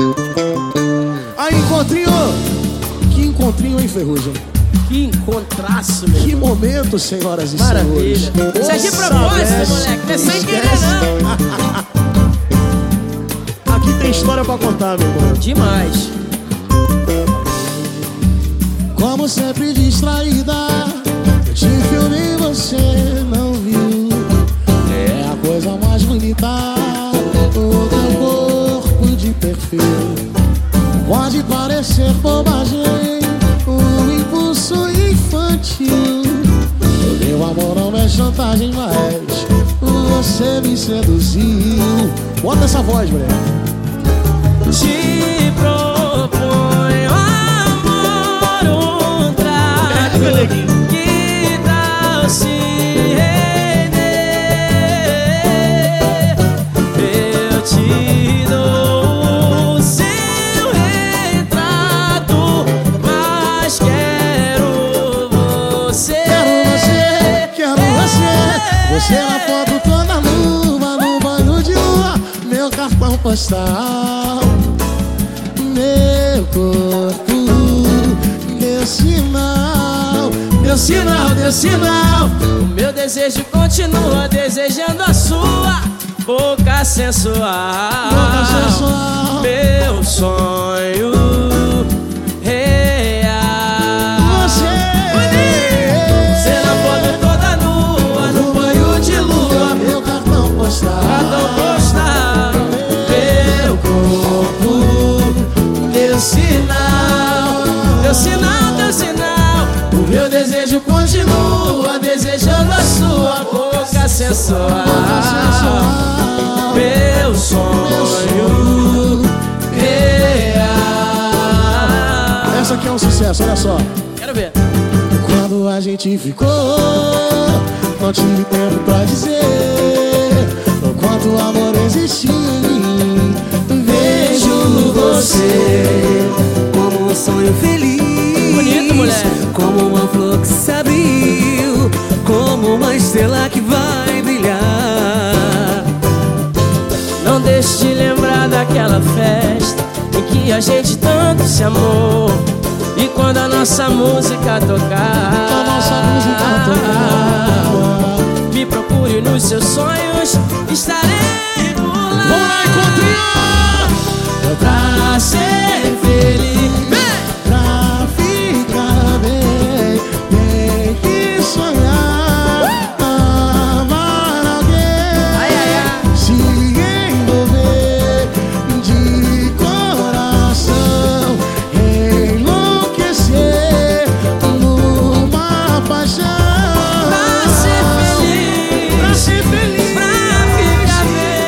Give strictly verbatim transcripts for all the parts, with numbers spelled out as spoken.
Aí, encontrinho. Que encontrinho, hein, Ferrugem? Que encontraço, meu. Que momento, senhoras e Maravilha. senhores. Isso é de propósito, moleque. Não é sem querer, não. Aqui tem história pra contar, meu irmão. Demais. Como sempre distraída, eu te filmei e você não viu. É a coisa mais bonita, o teu corpo de perfil. Pode parecer bobagem, um impulso infantil. O meu amor não é chantagem, mas você me seduziu. Bota essa voz, mulher. Te proponho amor, um trago. Que tal se render? Eu te dou o seu retrato, mas quero você. Quero você, quero você. Você na foto toda nua, no banho de lua, meu cartão postal. Meu corpo, meu sinal, meu sinal, meu sinal. O meu desejo continua desejando a sua boca sensual. Boca sensual. Meu sonho real. Você, Você na foto toda nua, no banho de lua, meu cartão postal. cartão postal. Meu corpo, meu sinal, meu sinal, meu sinal. O meu desejo continua desejando a sua boca sensual. Meu sonho real. Essa aqui é um sucesso, olha só. Quero ver. Quando a gente ficou, não tive tempo pra dizer o quanto o amor existia em mim. Vejo você como um sonho feliz, Bonito, mulher. como uma flor que se abriu, como uma estrela que vai brilhar. Não deixe de lembrar daquela festa em que a gente tanto se amou. E quando a nossa música tocar, a nossa música tocar. me procure nos seus sonhos, estarei por lá. Vamos lá, encontrinho! Pra ser feliz. Pra ficar bem, tem que sonhar, amar alguém, Ai, ai, ai. se envolver de coração, enlouquecer numa paixão. Pra ser feliz. Pra ser feliz, Pra ficar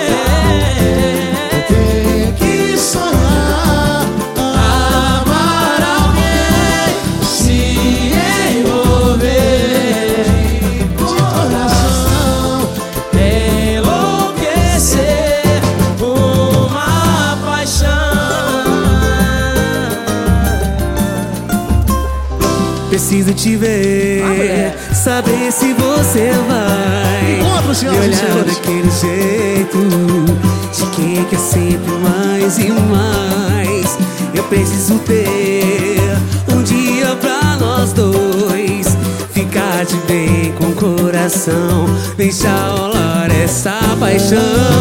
bem. tem que sonhar, amar alguém, Se envolver de coração. enlouquecer uma paixão. Preciso te ver, mulher. saber se você vai Encontro, me senhoras e olhar senhores. daquele jeito, de quem quer sempre mais e mais. Eu preciso ter um dia pra nós dois, ficar de bem com o coração, deixar rolar essa paixão.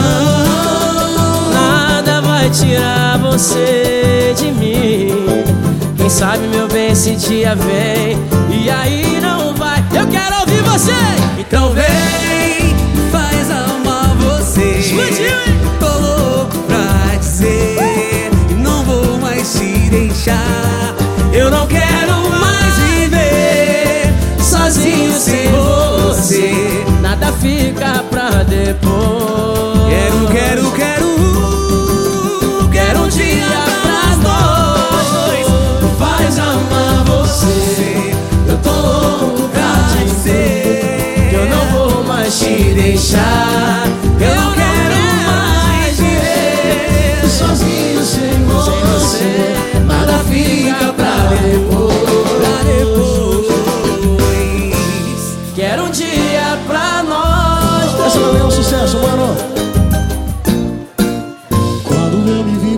Nada vai tirar você de mim. Quem sabe, meu bem, esse dia vem e aí não vai. Eu quero ouvir você. Então vem, faz amar você. Explodiu, hein? Tô louco pra dizer, e não vou mais te deixar. Eu não quero mais viver sozinho sem você. Nada fica pra depois. Quero, quero, quero, Quero um dia pra nós. faz amar você. Eu tô louco pra dizer, Eu não vou mais te deixar. eu não quero mais viver Sozinho sem Sem você, você, nada fica pra pra depois. depois. Quero um dia pra nós. essa também é um sucesso, mano.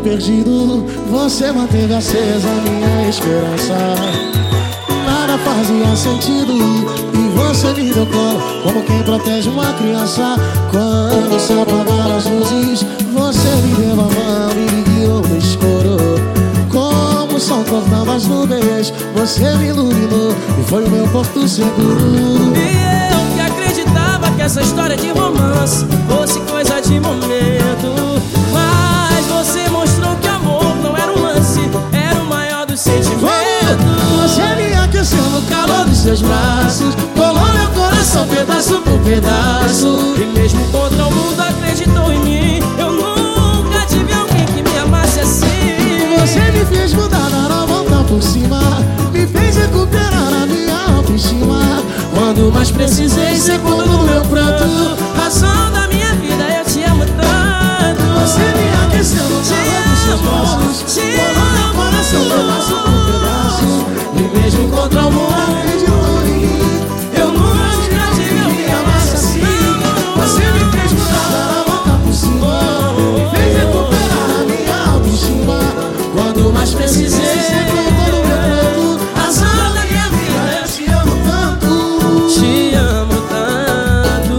perdido, você manteve acesa a minha esperança. Nada fazia sentido e você me deu colo, como quem protege uma criança. Quando se apagaram as luzes, você me deu a mão e me guiou no escuro. Como o sol cortando as nuvens, você me iluminou e foi o meu porto seguro. E eu que acreditava que essa história de romance fosse coisa de momento, mas você mostrou que amor não era um lance, era o maior dos sentimentos. Você me aqueceu no calor dos seus braços, colou meu coração pedaço por pedaço. E mesmo contra o mundo acreditou em mim. Eu nunca tive alguém que me amasse assim. Você me fez mudar, dar a volta por cima, me fez recuperar a minha autoestima. Quando mais precisei, secou no meu pranto, razão da minha vida, eu te amo tanto. Você me aqueceu no calor dos seus braços, colou meu coração pedaço por pedaço. E mesmo contra o mundo acreditou em mim. Eu nunca tive alguém que me amasse assim. Você me fez mudar, dar a volta por cima, me fez recuperar a minha autoestima. Quando mais precisei, secou no meu pranto, razão da minha vida, eu te amo tanto. te amo tanto.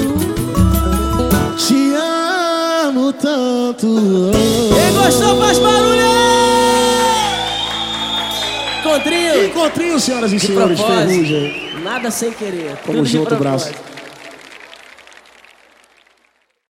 Te amo tanto. Quem gostou faz barulho! Encontrinho! Encontrinho, senhoras e De senhores, propósito. Ferrugem. Nada sem querer. Tamo tudo de junto, propósito. braço.